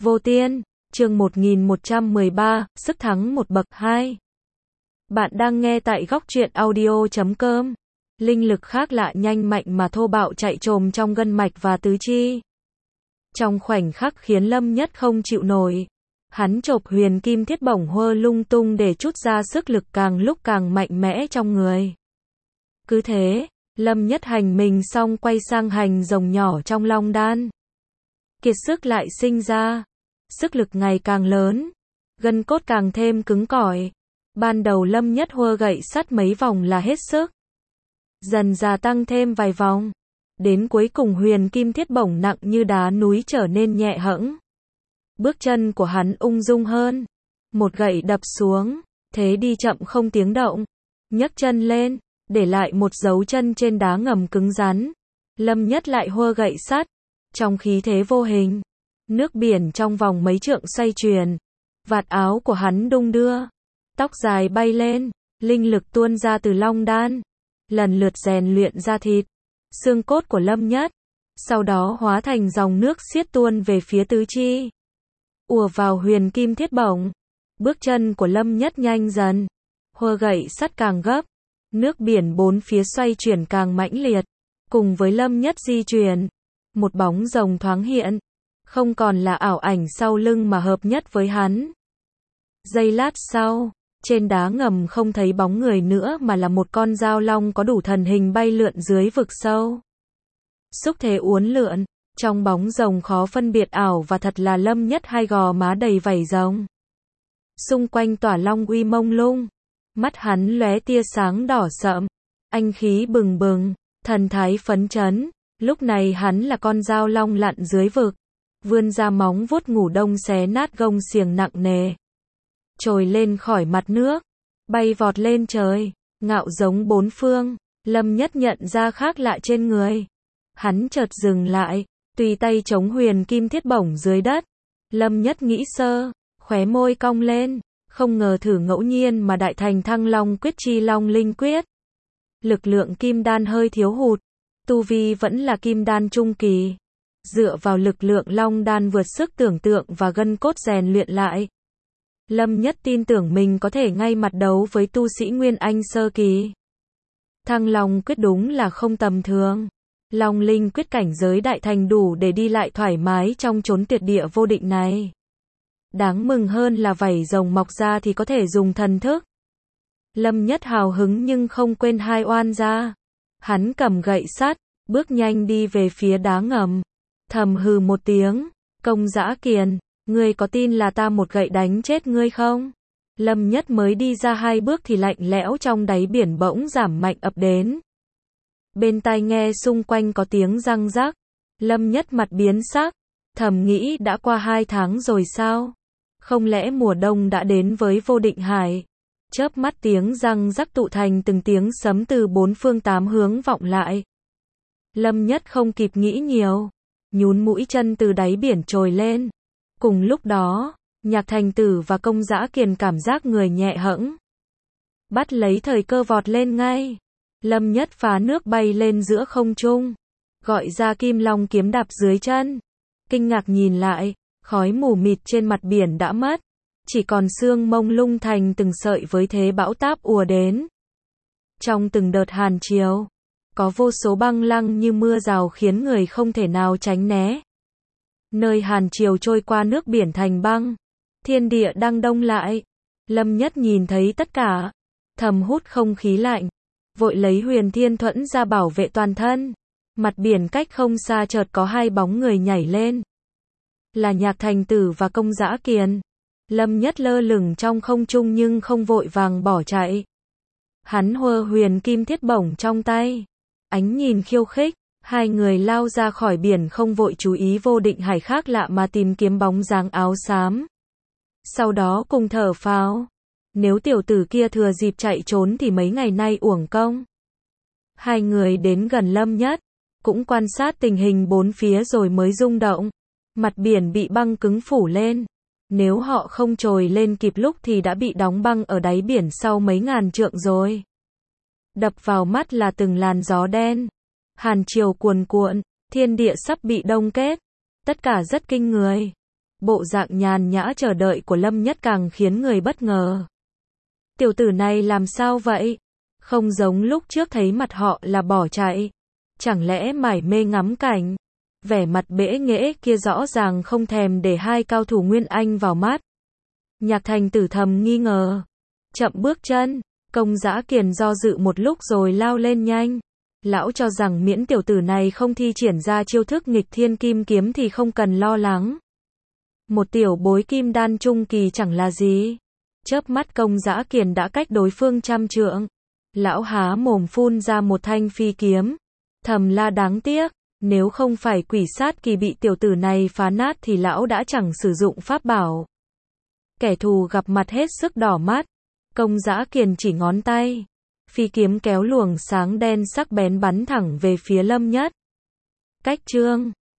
Vô Tiên, chương 1113, sức thắng một bậc 2. Bạn đang nghe tại góc truyện audio.com. Linh lực khác lạ nhanh mạnh mà thô bạo chạy trồm trong gân mạch và tứ chi. Trong khoảnh khắc khiến Lâm Nhất không chịu nổi. Hắn chộp huyền kim thiết bổng hơ lung tung để trút ra sức lực càng lúc càng mạnh mẽ trong người. Cứ thế, Lâm Nhất hành mình xong quay sang hành rồng nhỏ trong long đan. Kiệt sức lại sinh ra. Sức lực ngày càng lớn. Gân cốt càng thêm cứng cỏi. Ban đầu Lâm Nhất hơ gậy sắt mấy vòng là hết sức. Dần gia tăng thêm vài vòng. Đến cuối cùng huyền kim thiết bổng nặng như đá núi trở nên nhẹ hẫng. Bước chân của hắn ung dung hơn. Một gậy đập xuống. Thế đi chậm không tiếng động. Nhấc chân lên. Để lại một dấu chân trên đá ngầm cứng rắn. Lâm Nhất lại hơ gậy sắt. Trong khí thế vô hình. Nước biển trong vòng mấy trượng xoay chuyển. Vạt áo của hắn đung đưa. Tóc dài bay lên. Linh lực tuôn ra từ long đan. Lần lượt rèn luyện da thịt. Xương cốt của Lâm Nhất. Sau đó hóa thành dòng nước xiết tuôn về phía tứ chi. Ùa vào huyền kim thiết bổng. Bước chân của Lâm Nhất nhanh dần. Hơ gậy sắt càng gấp. Nước biển bốn phía xoay chuyển càng mãnh liệt. Cùng với Lâm Nhất di chuyển. Một bóng rồng thoáng hiện. Không còn là ảo ảnh sau lưng mà hợp nhất với hắn. Giây lát sau, trên đá ngầm không thấy bóng người nữa mà là một con dao long có đủ thần hình bay lượn dưới vực sâu. Xúc thế uốn lượn, trong bóng rồng khó phân biệt ảo và thật là Lâm Nhất hai gò má đầy vảy rồng. Xung quanh tỏa long uy mông lung, mắt hắn lóe tia sáng đỏ sậm, anh khí bừng bừng, thần thái phấn chấn. Lúc này hắn là con dao long lặn dưới vực, vươn ra móng vuốt ngủ đông xé nát gông xiềng nặng nề. Trồi lên khỏi mặt nước, bay vọt lên trời, ngạo giống bốn phương. Lâm Nhất nhận ra khác lạ trên người. Hắn chợt dừng lại, tùy tay chống huyền kim thiết bổng dưới đất. Lâm Nhất nghĩ sơ, khóe môi cong lên, không ngờ thử ngẫu nhiên mà đại thành Thăng Long quyết chi long linh quyết. Lực lượng kim đan hơi thiếu hụt, tu vi vẫn là kim đan trung kỳ. Dựa vào lực lượng long đan vượt sức tưởng tượng và gân cốt rèn luyện lại. Lâm Nhất tin tưởng mình có thể ngay mặt đấu với tu sĩ Nguyên Anh sơ kỳ. Thăng Long quyết đúng là không tầm thường. Long linh quyết cảnh giới đại thành đủ để đi lại thoải mái trong chốn tuyệt địa vô định này. Đáng mừng hơn là vảy rồng mọc ra thì có thể dùng thần thức. Lâm Nhất hào hứng nhưng không quên hai oan gia. Hắn cầm gậy sắt, bước nhanh đi về phía đá ngầm. Thầm hừ một tiếng, Công Dã Kiền, ngươi có tin là ta một gậy đánh chết ngươi không? Lâm Nhất mới đi ra hai bước thì lạnh lẽo trong đáy biển bỗng giảm mạnh ập đến. Bên tai nghe xung quanh có tiếng răng rắc. Lâm Nhất mặt biến sắc, thầm nghĩ đã qua 2 tháng rồi sao? Không lẽ mùa đông đã đến với Vô Định Hải? Chớp mắt tiếng răng rắc tụ thành từng tiếng sấm từ bốn phương tám hướng vọng lại. Lâm Nhất không kịp nghĩ nhiều, nhún mũi chân từ đáy biển trồi lên. Cùng lúc đó, Nhạc Thành Tử và Công Dã Kiền cảm giác người nhẹ hẫng. Bắt lấy thời cơ vọt lên ngay. Lâm Nhất phá nước bay lên giữa không trung. Gọi ra Kim Long kiếm đạp dưới chân. Kinh ngạc nhìn lại, khói mù mịt trên mặt biển đã mất. Chỉ còn sương mông lung thành từng sợi với thế bão táp ùa đến. Trong từng đợt hàn chiều, có vô số băng lăng như mưa rào khiến người không thể nào tránh né. Nơi hàn chiều trôi qua nước biển thành băng. Thiên địa đang đông lại. Lâm Nhất nhìn thấy tất cả. Thầm hút không khí lạnh. Vội lấy huyền thiên thuẫn ra bảo vệ toàn thân. Mặt biển cách không xa chợt có hai bóng người nhảy lên. Là Nhạc Thành Tử và Công Dã Kiền. Lâm Nhất lơ lửng trong không trung nhưng không vội vàng bỏ chạy. Hắn hơ huyền kim thiết bổng trong tay. Ánh nhìn khiêu khích. Hai người lao ra khỏi biển không vội chú ý Vô Định Hải khác lạ mà tìm kiếm bóng dáng áo xám. Sau đó cùng thở phào. Nếu tiểu tử kia thừa dịp chạy trốn thì mấy ngày nay uổng công. Hai người đến gần Lâm Nhất, cũng quan sát tình hình bốn phía rồi mới rung động. Mặt biển bị băng cứng phủ lên. Nếu họ không trồi lên kịp lúc thì đã bị đóng băng ở đáy biển sau mấy ngàn trượng rồi. Đập vào mắt là từng làn gió đen. Hàn chiều cuồn cuộn, thiên địa sắp bị đông kết. Tất cả rất kinh người. Bộ dạng nhàn nhã chờ đợi của Lâm Nhất càng khiến người bất ngờ. Tiểu tử này làm sao vậy? Không giống lúc trước thấy mặt họ là bỏ chạy. Chẳng lẽ mải mê ngắm cảnh? Vẻ mặt bẽ nghễ kia rõ ràng không thèm để hai cao thủ Nguyên Anh vào mắt. Nhạc Thành Tử thầm nghi ngờ. Chậm bước chân, Công Dã Kiền do dự một lúc rồi lao lên nhanh. Lão cho rằng miễn tiểu tử này không thi triển ra chiêu thức nghịch thiên kim kiếm thì không cần lo lắng. Một tiểu bối kim đan trung kỳ chẳng là gì. Chớp mắt Công Dã Kiền đã cách đối phương trăm trượng. Lão há mồm phun ra một thanh phi kiếm. Thầm la đáng tiếc, nếu không phải quỷ sát kỳ bị tiểu tử này phá nát thì lão đã chẳng sử dụng pháp bảo. Kẻ thù gặp mặt hết sức đỏ mắt. Công Dã Kiền chỉ ngón tay. Phi kiếm kéo luồng sáng đen sắc bén bắn thẳng về phía Lâm Nhất. Cách chương